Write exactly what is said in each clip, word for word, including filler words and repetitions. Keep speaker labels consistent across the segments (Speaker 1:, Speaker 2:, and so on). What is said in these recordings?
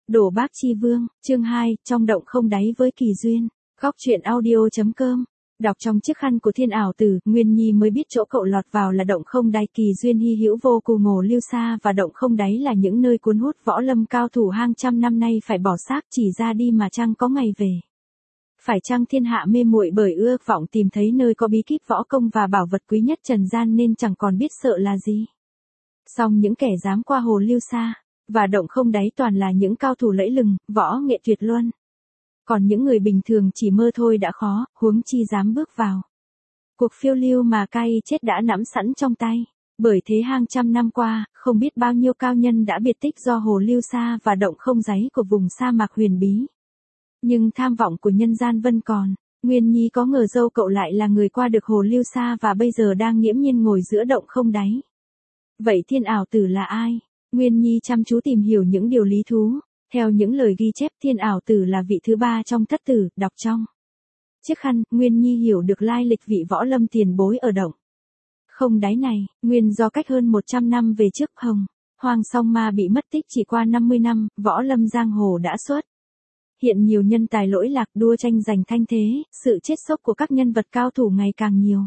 Speaker 1: Đồ Bác Chi Vương, chương hai, trong động không đáy với kỳ duyên. Góc truyện audio.com. Đọc trong chiếc khăn của Thiên Ảo Tử, Nguyên Nhi mới biết chỗ cậu lọt vào là động không đáy kỳ duyên hy hữu vô cùng ngổ lưu xa, và động không đáy là những nơi cuốn hút võ lâm cao thủ hàng trăm năm nay phải bỏ xác chỉ ra đi mà chăng có ngày về. Phải chăng thiên hạ mê muội bởi ước vọng tìm thấy nơi có bí kíp võ công và bảo vật quý nhất trần gian nên chẳng còn biết sợ là gì. Song những kẻ dám qua hồ lưu xa và động không đáy toàn là những cao thủ lẫy lừng, võ nghệ tuyệt luân. Còn những người bình thường chỉ mơ thôi đã khó, huống chi dám bước vào. Cuộc phiêu lưu mà cay chết đã nắm sẵn trong tay. Bởi thế hàng trăm năm qua, không biết bao nhiêu cao nhân đã biệt tích do hồ lưu xa và động không đáy của vùng sa mạc huyền bí. Nhưng tham vọng của nhân gian vẫn còn. Nguyên Nhi có ngờ dâu cậu lại là người qua được hồ lưu xa và bây giờ đang nghiễm nhiên ngồi giữa động không đáy. Vậy Thiên Ảo Tử là ai? Nguyên Nhi chăm chú tìm hiểu những điều lý thú. Theo những lời ghi chép, Thiên Ảo Tử là vị thứ ba trong thất tử, đọc trong chiếc khăn, Nguyên Nhi hiểu được lai lịch vị võ lâm tiền bối ở động không đáy này. Nguyên do cách hơn một trăm năm về trước, Hồng Hoàng Song Ma bị mất tích chỉ qua năm mươi năm, võ lâm giang hồ đã xuất hiện nhiều nhân tài lỗi lạc, đua tranh giành thanh thế, sự chết sốc của các nhân vật cao thủ ngày càng nhiều.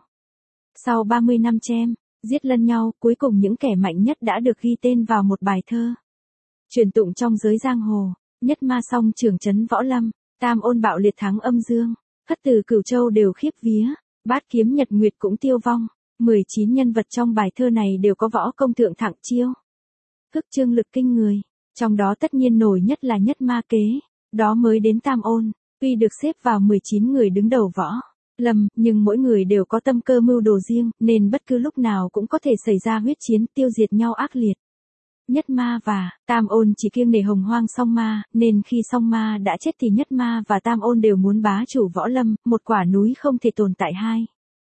Speaker 1: Sau ba mươi năm chém giết lẫn nhau, cuối cùng những kẻ mạnh nhất đã được ghi tên vào một bài thơ truyền tụng trong giới giang hồ. Nhất ma song trưởng trấn võ lâm, tam ôn bạo liệt thắng âm dương, thất tử cửu châu đều khiếp vía, bát kiếm nhật nguyệt cũng tiêu vong. mười chín nhân vật trong bài thơ này đều có võ công thượng thặng chiêu thức trương lực kinh người, trong đó tất nhiên nổi nhất là nhất ma kế, đó mới đến tam ôn. Tuy được xếp vào mười chín người đứng đầu võ lâm, nhưng mỗi người đều có tâm cơ mưu đồ riêng, nên bất cứ lúc nào cũng có thể xảy ra huyết chiến tiêu diệt nhau ác liệt. Nhất ma và tam ôn chỉ kiêng nể Hồng Hoang Song Ma, nên khi Song Ma đã chết thì nhất ma và tam ôn đều muốn bá chủ võ lâm, một quả núi không thể tồn tại hai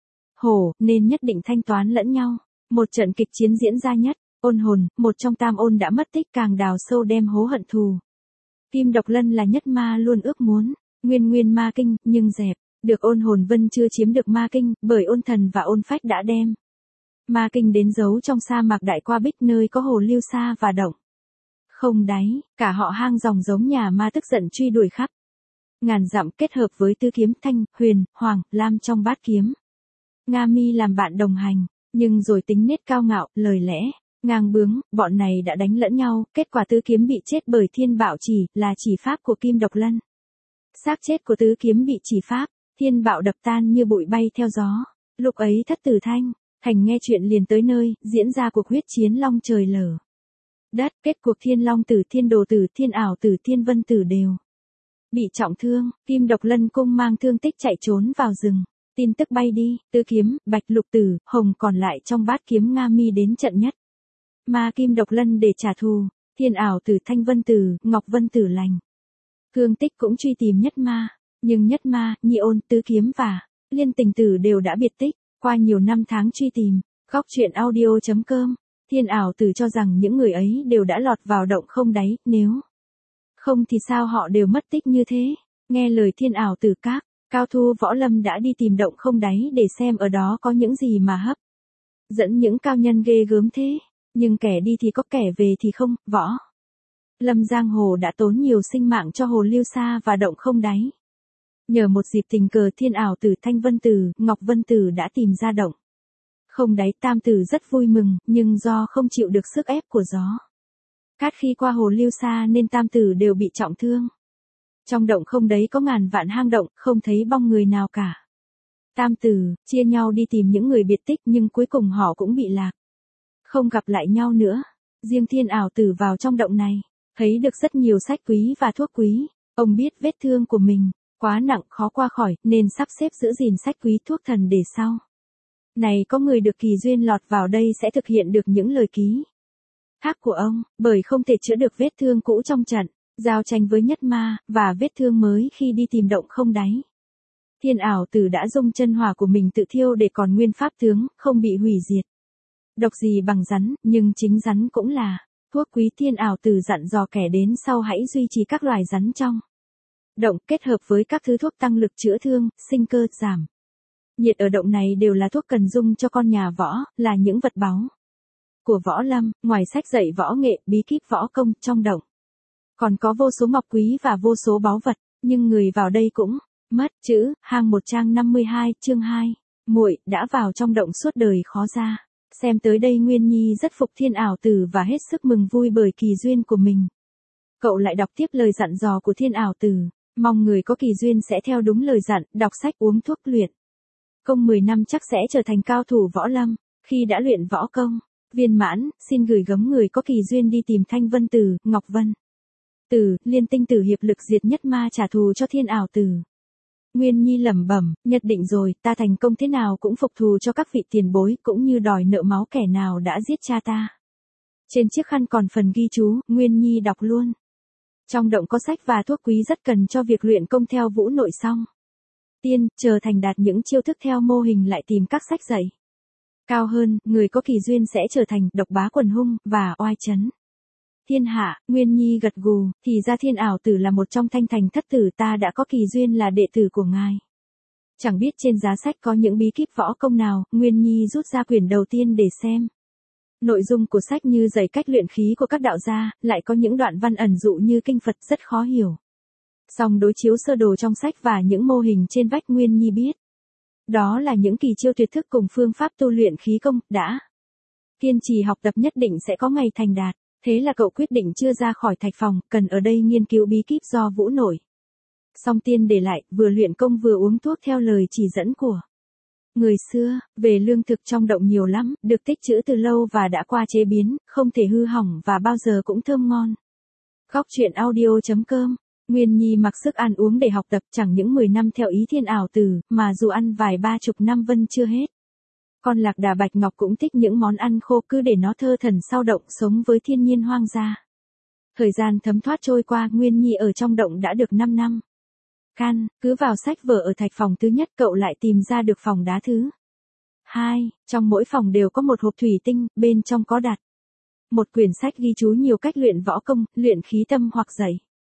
Speaker 1: hổ, nên nhất định thanh toán lẫn nhau. Một trận kịch chiến diễn ra nhất ôn hồn, một trong tam ôn đã mất tích, càng đào sâu đem hố hận thù. Kim Độc Lân là nhất ma luôn ước muốn nguyên nguyên ma kinh, nhưng dẹp được ôn hồn vân chưa chiếm được ma kinh, bởi ôn thần và ôn phách đã đem ma kinh đến giấu trong sa mạc Đại Qua Bích, nơi có hồ lưu xa và động không đáy. Cả họ hang dòng giống nhà ma tức giận truy đuổi khắp ngàn dặm, kết hợp với tứ kiếm Thanh, Huyền, Hoàng, Lam trong bát kiếm Nga Mi làm bạn đồng hành, nhưng rồi tính nết cao ngạo, lời lẽ ngang bướng, bọn này đã đánh lẫn nhau, kết quả tứ kiếm bị chết bởi thiên bạo chỉ, là chỉ pháp của Kim Độc Lân. Xác chết của tứ kiếm bị chỉ pháp, thiên bạo đập tan như bụi bay theo gió. Lúc ấy thất tử thanh thành nghe chuyện liền tới nơi, diễn ra cuộc huyết chiến long trời lở đất. Kết cuộc Thiên Long Tử, Thiên Đồ Tử, Thiên Ảo Tử, Thiên Vân Tử đều bị trọng thương. Kim Độc Lân cung mang thương tích chạy trốn vào rừng. Tin tức bay đi, tứ kiếm, Bạch Lục Tử, Hồng còn lại trong bát kiếm Nga Mi đến trận nhất ma Kim Độc Lân để trả thù. Thiên Ảo Tử, Thanh Vân Tử, Ngọc Vân Tử lành Cương Tích cũng truy tìm nhất ma, nhưng nhất ma, Nhị Ôn, tứ kiếm và Liên Tình Tử đều đã biệt tích. Qua nhiều năm tháng truy tìm, góc truyện audio.com, Thiên Ảo Tử cho rằng những người ấy đều đã lọt vào động không đáy, nếu không thì sao họ đều mất tích như thế. Nghe lời Thiên Ảo Tử, các cao thủ võ lâm đã đi tìm động không đáy để xem ở đó có những gì mà hấp dẫn những cao nhân ghê gớm thế. Nhưng kẻ đi thì có, kẻ về thì không. Võ lâm giang hồ đã tốn nhiều sinh mạng cho hồ lưu xa và động không đáy. Nhờ một dịp tình cờ, Thiên Ảo Tử, Thanh Vân Tử, Ngọc Vân Tử đã tìm ra động không đáy. Tam Tử rất vui mừng, nhưng do không chịu được sức ép của gió cát khi qua hồ lưu xa nên Tam Tử đều bị trọng thương. Trong động không đấy có ngàn vạn hang động, không thấy bóng người nào cả. Tam Tử chia nhau đi tìm những người biệt tích, nhưng cuối cùng họ cũng bị lạc, không gặp lại nhau nữa. Riêng Thiên Ảo Tử vào trong động này, thấy được rất nhiều sách quý và thuốc quý. Ông biết vết thương của mình quá nặng khó qua khỏi, nên sắp xếp giữ gìn sách quý thuốc thần để sau này có người được kỳ duyên lọt vào đây sẽ thực hiện được những lời ký thác của ông. Bởi không thể chữa được vết thương cũ trong trận giao tranh với nhất ma, và vết thương mới khi đi tìm động không đáy, Thiên Ảo Tử đã dùng chân hỏa của mình tự thiêu để còn nguyên pháp tướng, không bị hủy diệt. Độc gì bằng rắn, nhưng chính rắn cũng là thuốc quý. Thiên Ảo Tử dặn dò kẻ đến sau hãy duy trì các loài rắn trong động, kết hợp với các thứ thuốc tăng lực chữa thương, sinh cơ, giảm nhiệt ở động này đều là thuốc cần dùng cho con nhà võ, là những vật báu của võ lâm. Ngoài sách dạy võ nghệ, bí kíp võ công, trong động Còn có vô số ngọc quý và vô số báu vật, nhưng người vào đây cũng mất. Chữ, hang một trang năm mươi hai, chương hai. Muội đã vào trong động suốt đời khó ra. Xem tới đây Nguyên Nhi rất phục Thiên Ảo Tử và hết sức mừng vui bởi kỳ duyên của mình. Cậu lại đọc tiếp lời dặn dò của Thiên Ảo Tử, mong người có kỳ duyên sẽ theo đúng lời dặn, đọc sách uống thuốc luyện công mười năm chắc sẽ trở thành cao thủ võ lâm. Khi đã luyện võ công viên mãn, xin gửi gắm người có kỳ duyên đi tìm Thanh Vân Tử, Ngọc Vân Tử, Liên Tinh Tử hiệp lực diệt nhất ma trả thù cho Thiên Ảo Tử. Nguyên Nhi lẩm bẩm, nhất định rồi, ta thành công thế nào cũng phục thù cho các vị tiền bối, cũng như đòi nợ máu kẻ nào đã giết cha ta. Trên chiếc khăn còn phần ghi chú, Nguyên Nhi đọc luôn. Trong động có sách và thuốc quý rất cần cho việc luyện công theo vũ nội song tiên, chờ thành đạt những chiêu thức theo mô hình lại tìm các sách dạy cao hơn, người có kỳ duyên sẽ trở thành độc bá quần hung và oai chấn thiên hạ. Nguyên Nhi gật gù, thì ra Thiên Ảo Tử là một trong thanh thành thất tử, ta đã có kỳ duyên là đệ tử của ngài. Chẳng biết trên giá sách có những bí kíp võ công nào, Nguyên Nhi rút ra quyển đầu tiên để xem. Nội dung của sách như dạy cách luyện khí của các đạo gia, lại có những đoạn văn ẩn dụ như kinh Phật rất khó hiểu. Song đối chiếu sơ đồ trong sách và những mô hình trên vách Nguyên Nhi biết. Đó là những kỳ chiêu tuyệt thức cùng phương pháp tu luyện khí công, đã kiên trì học tập nhất định sẽ có ngày thành đạt. Thế là cậu quyết định chưa ra khỏi thạch phòng, cần ở đây nghiên cứu bí kíp do vũ nội song tiên để lại, vừa luyện công vừa uống thuốc theo lời chỉ dẫn của người xưa. Về lương thực trong động nhiều lắm, được tích trữ từ lâu và đã qua chế biến, không thể hư hỏng và bao giờ cũng thơm ngon. Góc truyện audio chấm com. Nguyên Nhi mặc sức ăn uống để học tập, chẳng những mười năm theo ý Thiên Ảo Tử, mà dù ăn vài ba chục năm vẫn chưa hết. Con lạc đà Bạch Ngọc cũng thích những món ăn khô, cứ để nó thơ thẩn sau động sống với thiên nhiên hoang dã. Thời gian thấm thoát trôi qua, Nguyên Nhi ở trong động đã được năm năm. Can, cứ vào sách vở ở thạch phòng thứ nhất cậu lại tìm ra được phòng đá thứ hai, trong mỗi phòng đều có một hộp thủy tinh, bên trong có đặt một quyển sách ghi chú nhiều cách luyện võ công, luyện khí tâm hoặc dạy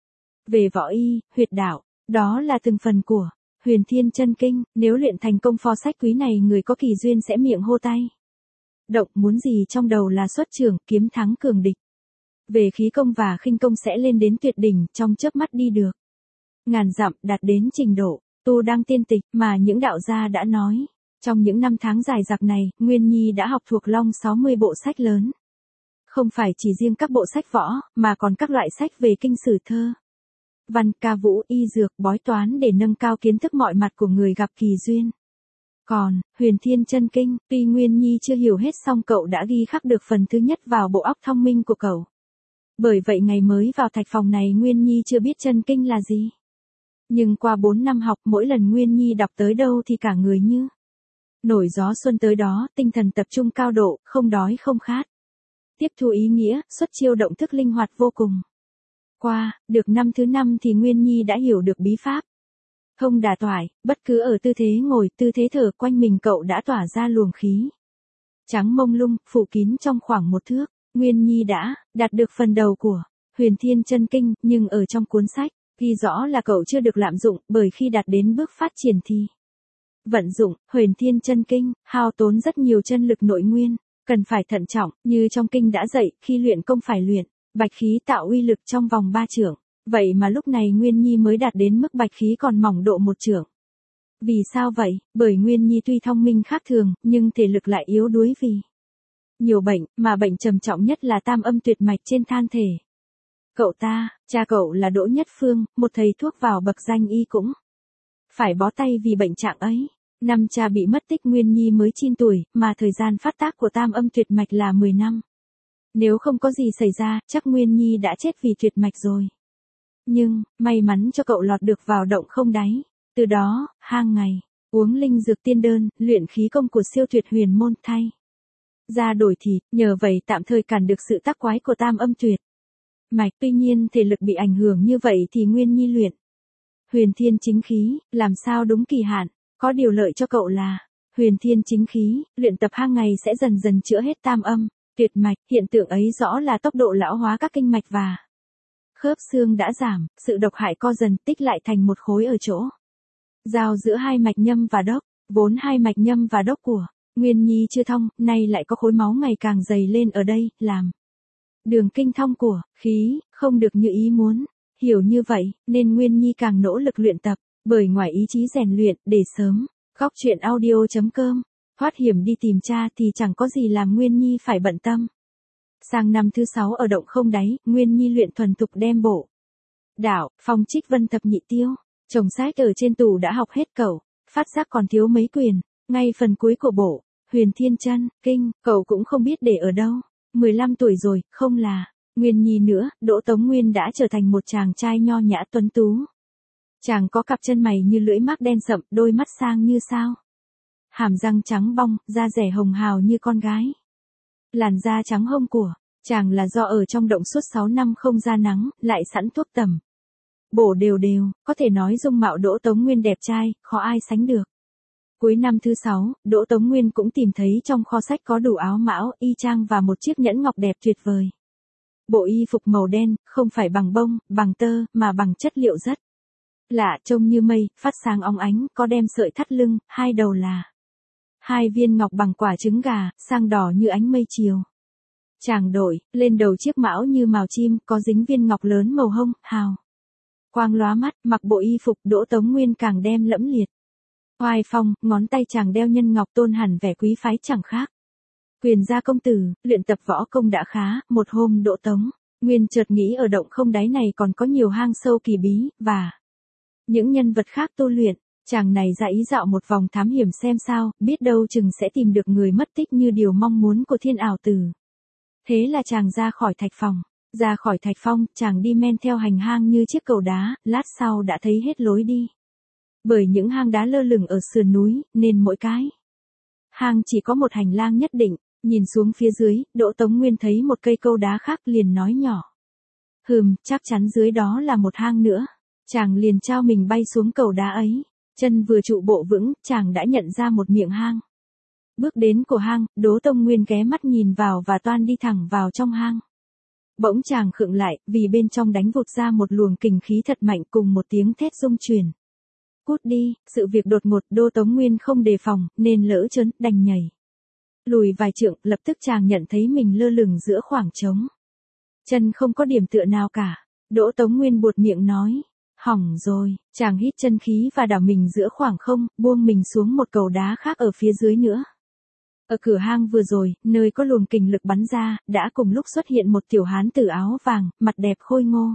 Speaker 1: về võ y, huyệt đạo, đó là từng phần của Huyền Thiên Chân Kinh. Nếu luyện thành công pho sách quý này, người có kỳ duyên sẽ miệng hô tay động, muốn gì trong đầu là xuất trường, kiếm thắng cường địch. Về khí công và khinh công sẽ lên đến tuyệt đỉnh, trong chớp mắt đi được ngàn dặm, đạt đến trình độ tu đăng tiên tịch mà những đạo gia đã nói. Trong những năm tháng dài dặc này, Nguyên Nhi đã học thuộc long sáu mươi bộ sách lớn. Không phải chỉ riêng các bộ sách võ, mà còn các loại sách về kinh sử thơ, văn, ca vũ, y dược, bói toán để nâng cao kiến thức mọi mặt của người gặp kỳ duyên. Còn, Huyền Thiên Chân Kinh, tuy Nguyên Nhi chưa hiểu hết song cậu đã ghi khắc được phần thứ nhất vào bộ óc thông minh của cậu. Bởi vậy ngày mới vào thạch phòng này Nguyên Nhi chưa biết chân kinh là gì. Nhưng qua bốn năm học, mỗi lần Nguyên Nhi đọc tới đâu thì cả người như nổi gió xuân tới đó, tinh thần tập trung cao độ, không đói không khát. Tiếp thu ý nghĩa, xuất chiêu động thức linh hoạt vô cùng. Qua, được năm thứ năm thì Nguyên Nhi đã hiểu được bí pháp thông đà toải, bất cứ ở tư thế ngồi, tư thế thở, quanh mình cậu đã tỏa ra luồng khí trắng mông lung, phủ kín trong khoảng một thước. Nguyên Nhi đã đạt được phần đầu của Huyền Thiên Chân Kinh, nhưng ở trong cuốn sách ghi rõ là cậu chưa được lạm dụng, bởi khi đạt đến bước phát triển thì vận dụng Huyền Thiên Chân Kinh hao tốn rất nhiều chân lực nội nguyên, cần phải thận trọng, như trong kinh đã dạy, khi luyện công phải luyện bạch khí tạo uy lực trong vòng ba trượng. Vậy mà lúc này Nguyên Nhi mới đạt đến mức bạch khí còn mỏng độ một trượng. Vì sao vậy? Bởi Nguyên Nhi tuy thông minh khác thường, nhưng thể lực lại yếu đuối vì nhiều bệnh, mà bệnh trầm trọng nhất là tam âm tuyệt mạch trên than thể. Cậu ta, cha cậu là Đỗ Nhất Phương, một thầy thuốc vào bậc danh y cũng phải bó tay vì bệnh trạng ấy. Năm cha bị mất tích Nguyên Nhi mới chín tuổi, mà thời gian phát tác của tam âm tuyệt mạch là mười năm. Nếu không có gì xảy ra, chắc Nguyên Nhi đã chết vì tuyệt mạch rồi. Nhưng, may mắn cho cậu lọt được vào động không đáy. Từ đó, hàng ngày, uống linh dược tiên đơn, luyện khí công của siêu tuyệt huyền môn thay ra đổi thịt, nhờ vậy tạm thời cản được sự tác quái của tam âm tuyệt mạch. Tuy nhiên thể lực bị ảnh hưởng như vậy thì Nguyên Nhi luyện Huyền Thiên Chính Khí, làm sao đúng kỳ hạn. Có điều lợi cho cậu là Huyền Thiên Chính Khí, luyện tập hàng ngày sẽ dần dần chữa hết tam âm tuyệt mạch. Hiện tượng ấy rõ là tốc độ lão hóa các kinh mạch và khớp xương đã giảm, sự độc hại co dần tích lại thành một khối ở chỗ giao giữa hai mạch nhâm và đốc. Vốn hai mạch nhâm và đốc của Nguyên Nhi chưa thông, nay lại có khối máu ngày càng dày lên ở đây, làm Đường kinh thong của, khí, không được như ý muốn. Hiểu như vậy, nên Nguyên Nhi càng nỗ lực luyện tập, bởi ngoài ý chí rèn luyện, để sớm, góc chuyện audio.com, thoát hiểm đi tìm cha thì chẳng có gì làm Nguyên Nhi phải bận tâm. Sang năm thứ sáu ở động không đáy, Nguyên Nhi luyện thuần thục đem bộ. Đạo, phong trích vân thập nhị tiêu, chồng sách ở trên tủ đã học hết cậu, phát giác còn thiếu mấy quyền, ngay phần cuối của bộ, huyền thiên chân, kinh, cậu cũng không biết để ở đâu. mười lăm tuổi rồi, không là Nguyên Nhi nữa, Đỗ Tống Nguyên đã trở thành một chàng trai nho nhã tuấn tú. Chàng có cặp chân mày như lưỡi mác đen sậm, đôi mắt sang như sao. Hàm răng trắng bong, da rẻ hồng hào như con gái. Làn da trắng hông của chàng là do ở trong động suốt sáu năm không ra nắng, lại sẵn thuốc tẩm. Bổ đều đều, có thể nói dung mạo Đỗ Tống Nguyên đẹp trai, khó ai sánh được. Cuối năm thứ sáu, Đỗ Tống Nguyên cũng tìm thấy trong kho sách có đủ áo mão, y chang và một chiếc nhẫn ngọc đẹp tuyệt vời. Bộ y phục màu đen, không phải bằng bông, bằng tơ, mà bằng chất liệu rất lạ, trông như mây, phát sáng óng ánh, có đem sợi thắt lưng, hai đầu là hai viên ngọc bằng quả trứng gà, sang đỏ như ánh mây chiều. Chàng đội lên đầu chiếc mão như mào chim, có dính viên ngọc lớn màu hông, hào quang lóa mắt, mặc bộ y phục Đỗ Tống Nguyên càng đem lẫm liệt. Oai phong, ngón tay chàng đeo nhân ngọc tôn hẳn vẻ quý phái chẳng khác. Quyền gia công tử, luyện tập võ công đã khá, một hôm Đỗ Tống Nguyên chợt nghĩ ở động không đáy này còn có nhiều hang sâu kỳ bí, và những nhân vật khác tu luyện. Chàng này ra ý dạo một vòng thám hiểm xem sao, biết đâu chừng sẽ tìm được người mất tích như điều mong muốn của thiên ảo tử. Thế là chàng ra khỏi thạch phòng. Ra khỏi thạch phong, chàng đi men theo hành hang như chiếc cầu đá, lát sau đã thấy hết lối đi. Bởi những hang đá lơ lửng ở sườn núi, nên mỗi cái hang chỉ có một hành lang nhất định. Nhìn xuống phía dưới, Đỗ Tống Nguyên thấy một cây câu đá khác liền nói nhỏ. Hừm, chắc chắn dưới đó là một hang nữa. Chàng liền trao mình bay xuống cầu đá ấy. Chân vừa trụ bộ vững, chàng đã nhận ra một miệng hang. Bước đến cổ hang, Đỗ Tống Nguyên ghé mắt nhìn vào và toan đi thẳng vào trong hang. Bỗng chàng khựng lại, vì bên trong đánh vụt ra một luồng kình khí thật mạnh cùng một tiếng thét rung truyền. Cút đi, sự việc đột ngột, Đỗ Tống Nguyên không đề phòng, nên lỡ chớn, đành nhảy lùi vài trượng, lập tức chàng nhận thấy mình lơ lửng giữa khoảng trống. Chân không có điểm tựa nào cả. Đỗ Tống Nguyên buột miệng nói. Hỏng rồi, chàng hít chân khí và đảo mình giữa khoảng không, buông mình xuống một cầu đá khác ở phía dưới nữa. Ở cửa hang vừa rồi, nơi có luồng kình lực bắn ra, đã cùng lúc xuất hiện một tiểu hán tử áo vàng, mặt đẹp khôi ngô.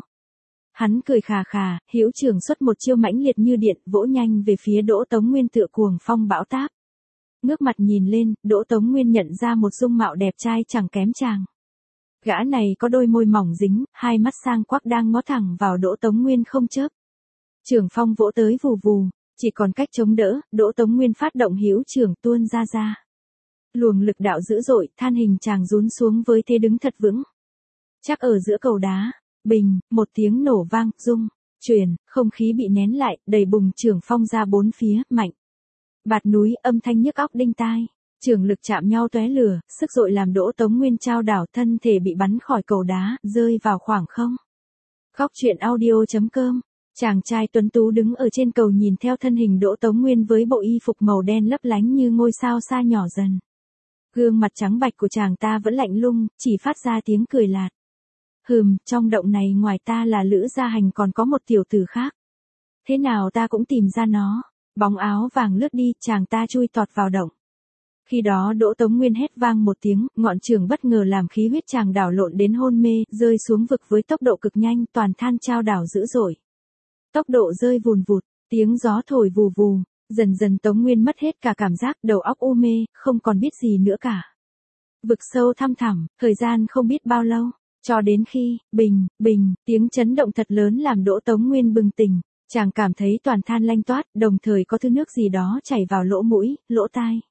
Speaker 1: Hắn cười khà khà, hữu trưởng xuất một chiêu mãnh liệt như điện, vỗ nhanh về phía Đỗ Tống Nguyên tựa cuồng phong bão táp. Ngước mặt nhìn lên, Đỗ Tống Nguyên nhận ra một dung mạo đẹp trai chẳng kém chàng. Gã này có đôi môi mỏng dính, hai mắt sang quắc đang ngó thẳng vào Đỗ Tống Nguyên không chớp. Trường phong vỗ tới vù vù, chỉ còn cách chống đỡ, Đỗ Tống Nguyên phát động hữu trưởng tuôn ra ra. Luồng lực đạo dữ dội, than hình chàng rún xuống với thế đứng thật vững. Chắc ở giữa cầu đá, bình, một tiếng nổ vang, rung, truyền, không khí bị nén lại, đầy bùng trường phong ra bốn phía, mạnh. Bạt núi, âm thanh nhức óc đinh tai. Trường lực chạm nhau tóe lửa, sức dội làm Đỗ Tống Nguyên trao đảo, thân thể bị bắn khỏi cầu đá, rơi vào khoảng không. Góc chuyện audio.com. Chàng trai tuấn tú đứng ở trên cầu nhìn theo thân hình Đỗ Tống Nguyên với bộ y phục màu đen lấp lánh như ngôi sao xa nhỏ dần. Gương mặt trắng bạch của chàng ta vẫn lạnh lùng, chỉ phát ra tiếng cười lạt. Hừm, trong động này ngoài ta là Lữ Gia Hành còn có một tiểu tử khác. Thế nào ta cũng tìm ra nó. Bóng áo vàng lướt đi, chàng ta chui tọt vào động. Khi đó Đỗ Tống Nguyên hét vang một tiếng, ngọn trường bất ngờ làm khí huyết chàng đảo lộn đến hôn mê, rơi xuống vực với tốc độ cực nhanh, toàn than trao đảo dữ dội. Tốc độ rơi vùn vụt, tiếng gió thổi vù vù, dần dần Tống Nguyên mất hết cả cảm giác, đầu óc u mê, không còn biết gì nữa cả. Vực sâu thăm thẳm, thời gian không biết bao lâu, cho đến khi, bình, bình, tiếng chấn động thật lớn làm Đỗ Tống Nguyên bừng tỉnh. Chàng cảm thấy toàn than lanh toát, đồng thời có thứ nước gì đó chảy vào lỗ mũi, lỗ tai.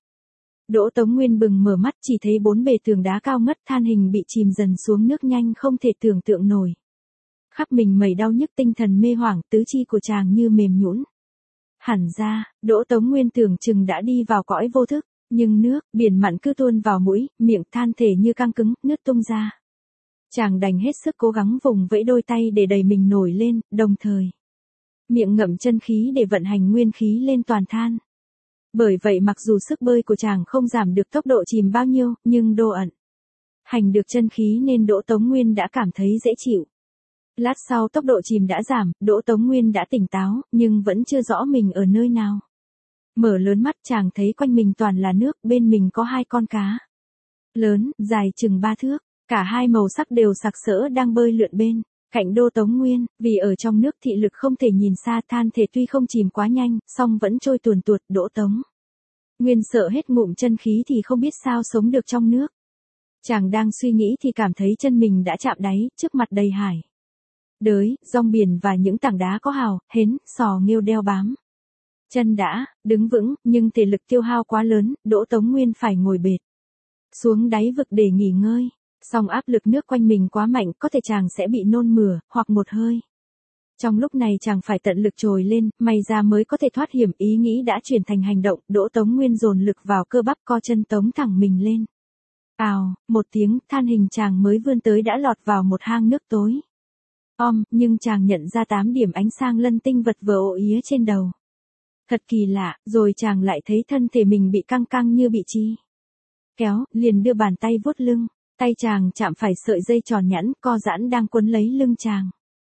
Speaker 1: Đỗ Tống Nguyên bừng mở mắt, chỉ thấy bốn bề tường đá cao ngất, than hình bị chìm dần xuống nước nhanh không thể tưởng tượng nổi. Khắp mình mẩy đau nhức, tinh thần mê hoảng, tứ chi của chàng như mềm nhũn. Hẳn ra, Đỗ Tống Nguyên tưởng chừng đã đi vào cõi vô thức, nhưng nước, biển mặn cứ tuôn vào mũi, miệng than thể như căng cứng, nứt tung ra. Chàng đành hết sức cố gắng vùng vẫy đôi tay để đẩy mình nổi lên, đồng thời miệng ngậm chân khí để vận hành nguyên khí lên toàn than. Bởi vậy mặc dù sức bơi của chàng không giảm được tốc độ chìm bao nhiêu, nhưng độ ẩn Hành được chân khí nên Đỗ Tống Nguyên đã cảm thấy dễ chịu. Lát sau tốc độ chìm đã giảm, Đỗ Tống Nguyên đã tỉnh táo, nhưng vẫn chưa rõ mình ở nơi nào. Mở lớn mắt chàng thấy quanh mình toàn là nước, bên mình có hai con cá. Lớn, dài chừng ba thước, cả hai màu sắc đều sặc sỡ đang bơi lượn bên cạnh Đỗ Tống Nguyên, vì ở trong nước thị lực không thể nhìn xa, than thể tuy không chìm quá nhanh, song vẫn trôi tuồn tuột. Đỗ Tống Nguyên sợ hết ngụm chân khí thì không biết sao sống được trong nước. Chàng đang suy nghĩ thì cảm thấy chân mình đã chạm đáy, trước mặt đầy hải đới, rong biển và những tảng đá có hào, hến, sò nghêu đeo bám. Chân đã đứng vững, nhưng thể lực tiêu hao quá lớn, Đỗ Tống Nguyên phải ngồi bệt xuống đáy vực để nghỉ ngơi. Song áp lực nước quanh mình quá mạnh, có thể chàng sẽ bị nôn mửa, hoặc một hơi. Trong lúc này chàng phải tận lực trồi lên, may ra mới có thể thoát hiểm. Ý nghĩ đã chuyển thành hành động, Đỗ Tống Nguyên dồn lực vào cơ bắp, co chân tống thẳng mình lên. Ào, một tiếng, than hình chàng mới vươn tới đã lọt vào một hang nước tối om, nhưng chàng nhận ra tám điểm ánh sáng lân tinh vật vờ ộ ía trên đầu. Thật kỳ lạ, rồi chàng lại thấy thân thể mình bị căng căng như bị chi kéo, liền đưa bàn tay vuốt lưng, tay chàng chạm phải sợi dây tròn nhẵn, co giãn đang quấn lấy lưng chàng.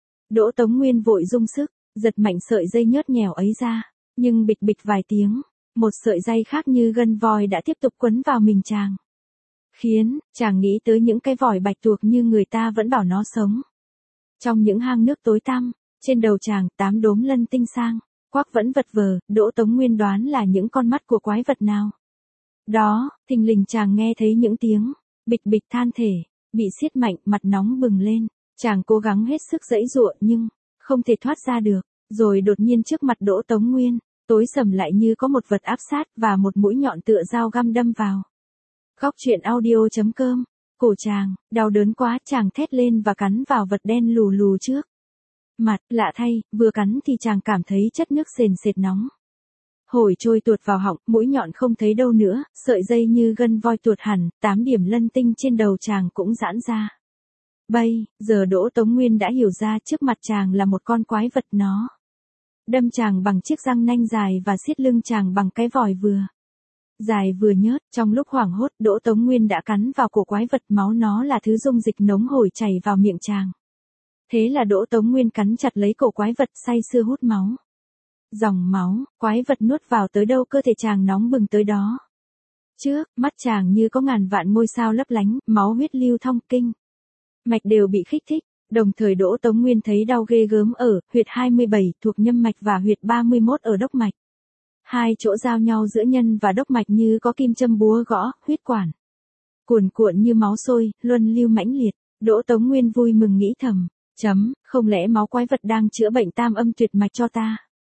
Speaker 1: Đỗ Tống Nguyên vội dùng sức, giật mạnh sợi dây nhớt nhèo ấy ra, nhưng bịch bịch vài tiếng, một sợi dây khác như gân voi đã tiếp tục quấn vào mình chàng. Khiến chàng nghĩ tới những cái vòi bạch tuộc như người ta vẫn bảo nó sống. Trong những hang nước tối tăm, trên đầu chàng tám đốm lân tinh sang, quắc vẫn vật vờ. Đỗ Tống Nguyên đoán là những con mắt của quái vật nào. Đó, thình lình chàng nghe thấy những tiếng bịch bịch, than thể bị siết mạnh, mặt nóng bừng lên. Chàng cố gắng hết sức giãy giụa nhưng không thể thoát ra được. Rồi đột nhiên trước mặt Đỗ Tống Nguyên tối sầm lại như có một vật áp sát và một mũi nhọn tựa dao găm đâm vào. Góc truyện audio chấm com. Cổ chàng đau đớn quá, chàng thét lên và cắn vào vật đen lù lù trước mặt. Lạ thay, vừa cắn thì chàng cảm thấy chất nước sền sệt nóng hổi trôi tuột vào họng, mũi nhọn không thấy đâu nữa, sợi dây như gân voi tuột hẳn, tám điểm lân tinh trên đầu chàng cũng giãn ra. Bây giờ Đỗ Tống Nguyên đã hiểu ra trước mặt chàng là một con quái vật, nó đâm chàng bằng chiếc răng nanh dài và siết lưng chàng bằng cái vòi vừa dài vừa nhớt. Trong lúc hoảng hốt, Đỗ Tống Nguyên đã cắn vào cổ quái vật, máu nó là thứ dung dịch nóng hổi chảy vào miệng chàng. Thế là Đỗ Tống Nguyên cắn chặt lấy cổ quái vật, say sưa hút máu. Dòng máu, quái vật nuốt vào tới đâu cơ thể chàng nóng bừng tới đó. Trước mắt chàng như có ngàn vạn ngôi sao lấp lánh, máu huyết lưu thông, kinh mạch đều bị kích thích. Đồng thời Đỗ Tống Nguyên thấy đau ghê gớm ở huyệt hai mươi bảy thuộc nhâm mạch và huyệt ba mươi mốt ở đốc mạch. Hai chỗ giao nhau giữa nhân và đốc mạch như có kim châm búa gõ, huyết quản cuồn cuộn như máu sôi, luân lưu mãnh liệt. Đỗ Tống Nguyên vui mừng nghĩ thầm, chấm, không lẽ máu quái vật đang chữa bệnh tam âm tuyệt mạch cho ta?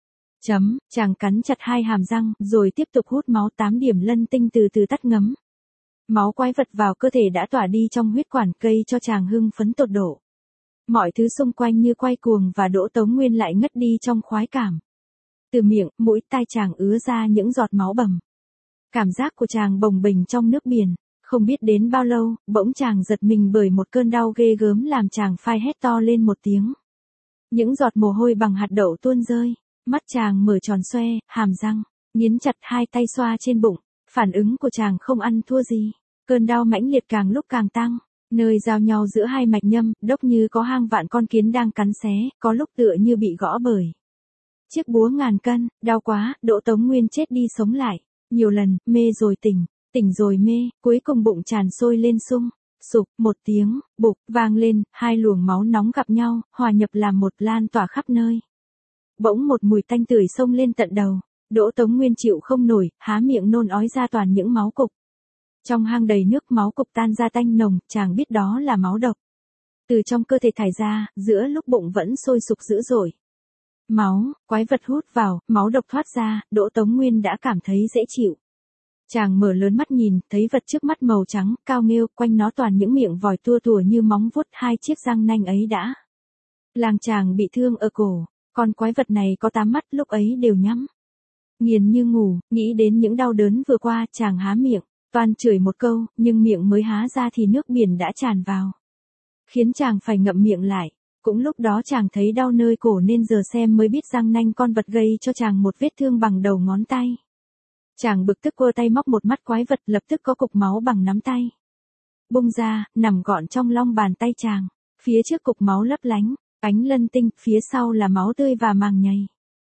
Speaker 1: Chấm, chàng cắn chặt hai hàm răng, rồi tiếp tục hút máu. Tám điểm lân tinh từ từ tắt ngấm. Máu quái vật vào cơ thể đã tỏa đi trong huyết quản, cây cho chàng hưng phấn tột độ. Mọi thứ xung quanh như quay cuồng và Đỗ Tống Nguyên lại ngất đi trong khoái cảm. Từ miệng, mũi, tai chàng ứa ra những giọt máu bầm. Cảm giác của chàng bồng bềnh trong nước biển. Không biết đến bao lâu, bỗng chàng giật mình bởi một cơn đau ghê gớm làm chàng phai hét to lên một tiếng. Những giọt mồ hôi bằng hạt đậu tuôn rơi. Mắt chàng mở tròn xoe, hàm răng nghiến chặt, hai tay xoa trên bụng. Phản ứng của chàng không ăn thua gì. Cơn đau mãnh liệt càng lúc càng tăng. Nơi giao nhau giữa hai mạch nhâm, đốc như có hàng vạn con kiến đang cắn xé, có lúc tựa như bị gõ bởi chiếc búa ngàn cân. Đau quá, Đỗ Tống Nguyên chết đi sống lại. Nhiều lần, mê rồi tỉnh, tỉnh rồi mê, cuối cùng bụng tràn sôi lên sung sục. Một tiếng bục vang lên, hai luồng máu nóng gặp nhau, hòa nhập làm một, lan tỏa khắp nơi. Bỗng một mùi tanh tưởi xông lên tận đầu. Đỗ Tống Nguyên chịu không nổi, há miệng nôn ói ra toàn những máu cục. Trong hang đầy nước, máu cục tan ra tanh nồng, chàng biết đó là máu độc. Từ trong cơ thể thải ra, giữa lúc bụng vẫn sôi sục dữ dội. Máu, quái vật hút vào, máu độc thoát ra, Đỗ Tống Nguyên đã cảm thấy dễ chịu. Chàng mở lớn mắt nhìn, thấy vật trước mắt màu trắng, cao nghêu, quanh nó toàn những miệng vòi tua tủa như móng vuốt, hai chiếc răng nanh ấy đã làm chàng bị thương ở cổ. Con quái vật này có tám mắt, lúc ấy đều nhắm nghiền như ngủ. Nghĩ đến những đau đớn vừa qua, chàng há miệng toan chửi một câu, nhưng miệng mới há ra thì nước biển đã tràn vào, khiến chàng phải ngậm miệng lại. Cũng lúc đó chàng thấy đau nơi cổ nên giờ xem mới biết răng nanh con vật gây cho chàng một vết thương bằng đầu ngón tay. Chàng bực tức quơ tay móc một mắt quái vật, lập tức có cục máu bằng nắm tay bung ra, nằm gọn trong long bàn tay chàng. Phía trước cục máu lấp lánh, ánh lân tinh, phía sau là máu tươi và màng nhầy.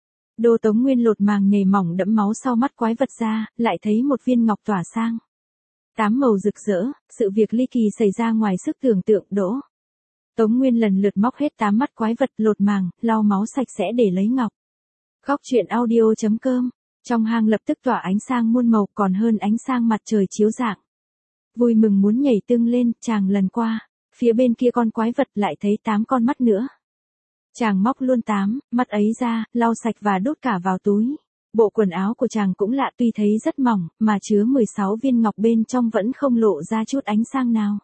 Speaker 1: Đô Tống Nguyên lột màng nhầy mỏng đẫm máu sau mắt quái vật ra, lại thấy một viên ngọc tỏa sang. Tám màu rực rỡ, sự việc ly kỳ xảy ra ngoài sức tưởng tượng đỗ. Tống Nguyên lần lượt móc hết tám mắt quái vật, lột màng, lau máu sạch sẽ để lấy ngọc. Góc truyện audio chấm com. Trong hang lập tức tỏa ánh sáng muôn màu còn hơn ánh sáng mặt trời chiếu rạng. Vui mừng muốn nhảy tưng lên, chàng lần qua, phía bên kia con quái vật lại thấy tám con mắt nữa. Chàng móc luôn tám mắt ấy ra, lau sạch và đút cả vào túi. Bộ quần áo của chàng cũng lạ, tuy thấy rất mỏng, mà chứa mười sáu viên ngọc bên trong vẫn không lộ ra chút ánh sáng nào.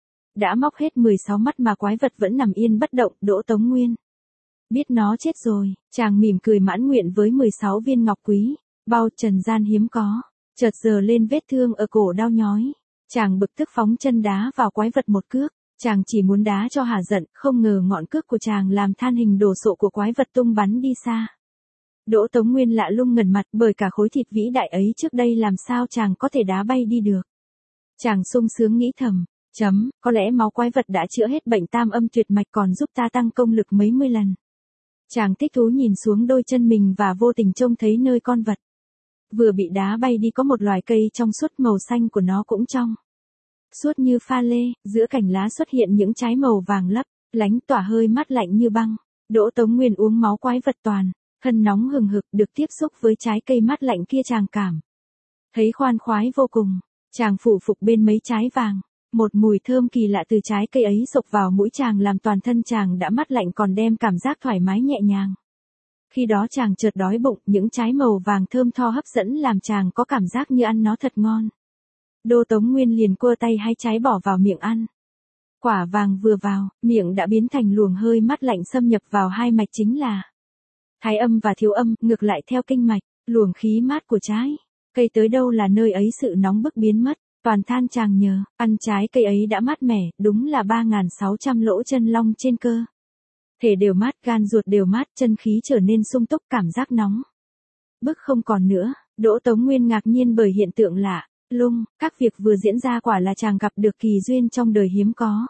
Speaker 1: Đã móc hết mười sáu mắt mà quái vật vẫn nằm yên bất động, Đỗ Tống Nguyên biết nó chết rồi, chàng mỉm cười mãn nguyện với mười sáu viên ngọc quý, bao trần gian hiếm có. Chợt giờ lên vết thương ở cổ đau nhói, chàng bực tức phóng chân đá vào quái vật một cước. Chàng chỉ muốn đá cho hả giận, không ngờ ngọn cước của chàng làm than hình đồ sộ của quái vật tung bắn đi xa. Đỗ Tống Nguyên lạ lùng ngẩn mặt, bởi cả khối thịt vĩ đại ấy trước đây làm sao chàng có thể đá bay đi được. Chàng sung sướng nghĩ thầm, chấm, có lẽ máu quái vật đã chữa hết bệnh tam âm tuyệt mạch còn giúp ta tăng công lực mấy mươi lần. Chàng thích thú nhìn xuống đôi chân mình và vô tình trông thấy nơi con vật vừa bị đá bay đi có một loài cây trong suốt, màu xanh của nó cũng trong suốt như pha lê, giữa cành lá xuất hiện những trái màu vàng lấp lánh tỏa hơi mát lạnh như băng. Đỗ Tống Nguyên uống máu quái vật toàn thân nóng hừng hực, được tiếp xúc với trái cây mát lạnh kia chàng cảm thấy khoan khoái vô cùng. Chàng phủ phục bên mấy trái vàng, một mùi thơm kỳ lạ từ trái cây ấy xộc vào mũi chàng làm toàn thân chàng đã mát lạnh còn đem cảm giác thoải mái nhẹ nhàng. Khi đó chàng chợt đói bụng, những trái màu vàng thơm tho hấp dẫn làm chàng có cảm giác như ăn nó thật ngon. Đô Tống Nguyên liền cua tay hai trái bỏ vào miệng ăn. Quả vàng vừa vào, miệng đã biến thành luồng hơi mát lạnh xâm nhập vào hai mạch chính là thái âm và thiếu âm, ngược lại theo kinh mạch, luồng khí mát của trái cây tới đâu là nơi ấy sự nóng bức biến mất. Toàn than chàng nhờ, ăn trái cây ấy đã mát mẻ, đúng là ba nghìn sáu trăm lỗ chân long trên cơ thể đều mát, gan ruột đều mát, chân khí trở nên sung túc, cảm giác nóng bức không còn nữa. Đỗ Tống Nguyên ngạc nhiên bởi hiện tượng lạ lùng, các việc vừa diễn ra quả là chàng gặp được kỳ duyên trong đời hiếm có.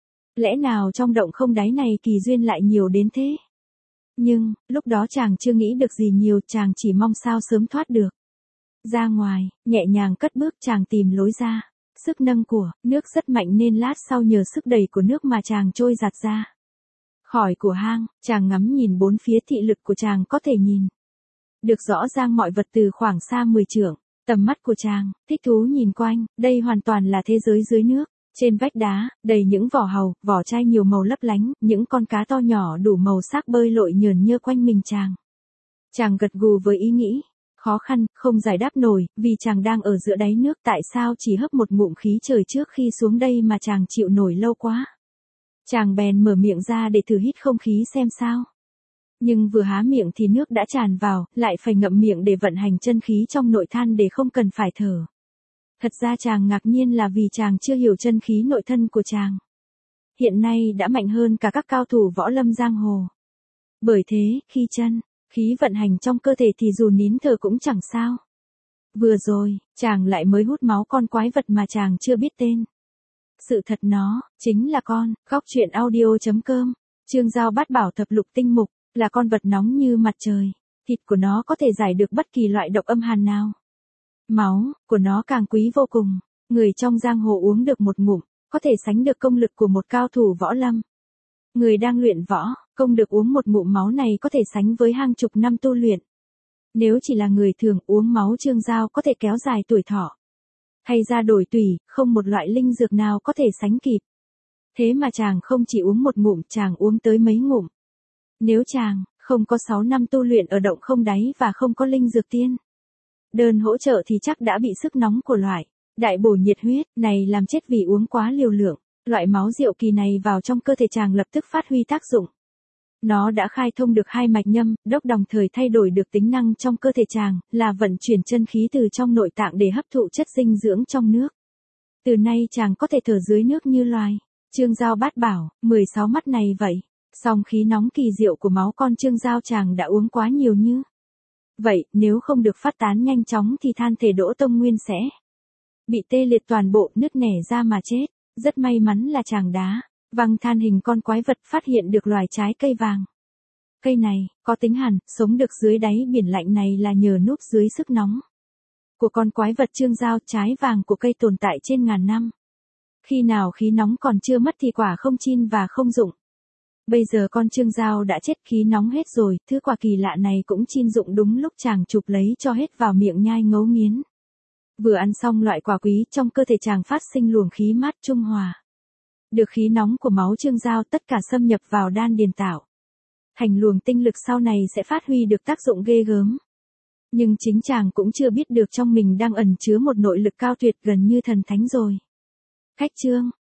Speaker 1: Lẽ nào trong động không đáy này kỳ duyên lại nhiều đến thế? Nhưng, lúc đó chàng chưa nghĩ được gì nhiều, chàng chỉ mong sao sớm thoát được ra ngoài, nhẹ nhàng cất bước chàng tìm lối ra. Sức nâng của nước rất mạnh nên lát sau nhờ sức đẩy của nước mà chàng trôi giạt ra khỏi của hang. Chàng ngắm nhìn bốn phía, thị lực của chàng có thể nhìn được rõ ràng mọi vật từ khoảng xa mười trượng. Tầm mắt của chàng thích thú nhìn quanh, đây hoàn toàn là thế giới dưới nước. Trên vách đá đầy những vỏ hàu, vỏ chai nhiều màu lấp lánh, những con cá to nhỏ đủ màu sắc bơi lội nhờn nhơ quanh mình chàng. Chàng gật gù với ý nghĩ khó khăn, không giải đáp nổi, vì chàng đang ở giữa đáy nước, tại sao chỉ hấp một ngụm khí trời trước khi xuống đây mà chàng chịu nổi lâu quá. Chàng bèn mở miệng ra để thử hít không khí xem sao. Nhưng vừa há miệng thì nước đã tràn vào, lại phải ngậm miệng để vận hành chân khí trong nội than để không cần phải thở. Thật ra chàng ngạc nhiên là vì chàng chưa hiểu chân khí nội thân của chàng hiện nay đã mạnh hơn cả các cao thủ võ lâm giang hồ. Bởi thế, khi chân khí vận hành trong cơ thể thì dù nín thở cũng chẳng sao. Vừa rồi, chàng lại mới hút máu con quái vật mà chàng chưa biết tên. Sự thật nó chính là con. Góc truyện audio chấm com. Chương Giao Bát Bảo Thập Lục Tinh Mục là con vật nóng như mặt trời. Thịt của nó có thể giải được bất kỳ loại độc âm hàn nào. Máu của nó càng quý vô cùng. Người trong giang hồ uống được một ngụm, có thể sánh được công lực của một cao thủ võ lâm. Người đang luyện võ, không được uống một ngụm máu này có thể sánh với hàng chục năm tu luyện. Nếu chỉ là người thường uống máu Trương Giao có thể kéo dài tuổi thọ. Hay ra đổi tùy, không một loại linh dược nào có thể sánh kịp. Thế mà chàng không chỉ uống một ngụm, chàng uống tới mấy ngụm. Nếu chàng không có sáu năm tu luyện ở động không đáy và không có linh dược tiên đơn hỗ trợ thì chắc đã bị sức nóng của loại đại bổ nhiệt huyết này làm chết vì uống quá liều lượng. Loại máu diệu kỳ này vào trong cơ thể chàng lập tức phát huy tác dụng. Nó đã khai thông được hai mạch nhâm, đốc, đồng thời thay đổi được tính năng trong cơ thể chàng, là vận chuyển chân khí từ trong nội tạng để hấp thụ chất dinh dưỡng trong nước. Từ nay chàng có thể thở dưới nước như loài. Trương Giao Bát Bảo, mười sáu mắt này vậy. Song khí nóng kỳ diệu của máu con Trương Giao chàng đã uống quá nhiều như vậy, nếu không được phát tán nhanh chóng thì than thể Đỗ Tông Nguyên sẽ bị tê liệt toàn bộ, nứt nẻ ra mà chết. Rất may mắn là chàng đá, văng than hình con quái vật phát hiện được loài trái cây vàng. Cây này, có tính hẳn, sống được dưới đáy biển lạnh này là nhờ núp dưới sức nóng của con quái vật trương giao. Trái vàng của cây tồn tại trên ngàn năm. Khi nào khí nóng còn chưa mất thì quả không chín và không rụng. Bây giờ con trương giao đã chết, khí nóng hết rồi, thứ quả kỳ lạ này cũng chín rụng đúng lúc chàng chụp lấy cho hết vào miệng nhai ngấu nghiến. Vừa ăn xong loại quả quý, trong cơ thể chàng phát sinh luồng khí mát trung hòa. Được khí nóng của máu trương giao tất cả xâm nhập vào đan điền tạo thành luồng tinh lực sau này sẽ phát huy được tác dụng ghê gớm. Nhưng chính chàng cũng chưa biết được trong mình đang ẩn chứa một nội lực cao tuyệt gần như thần thánh rồi. Khách chương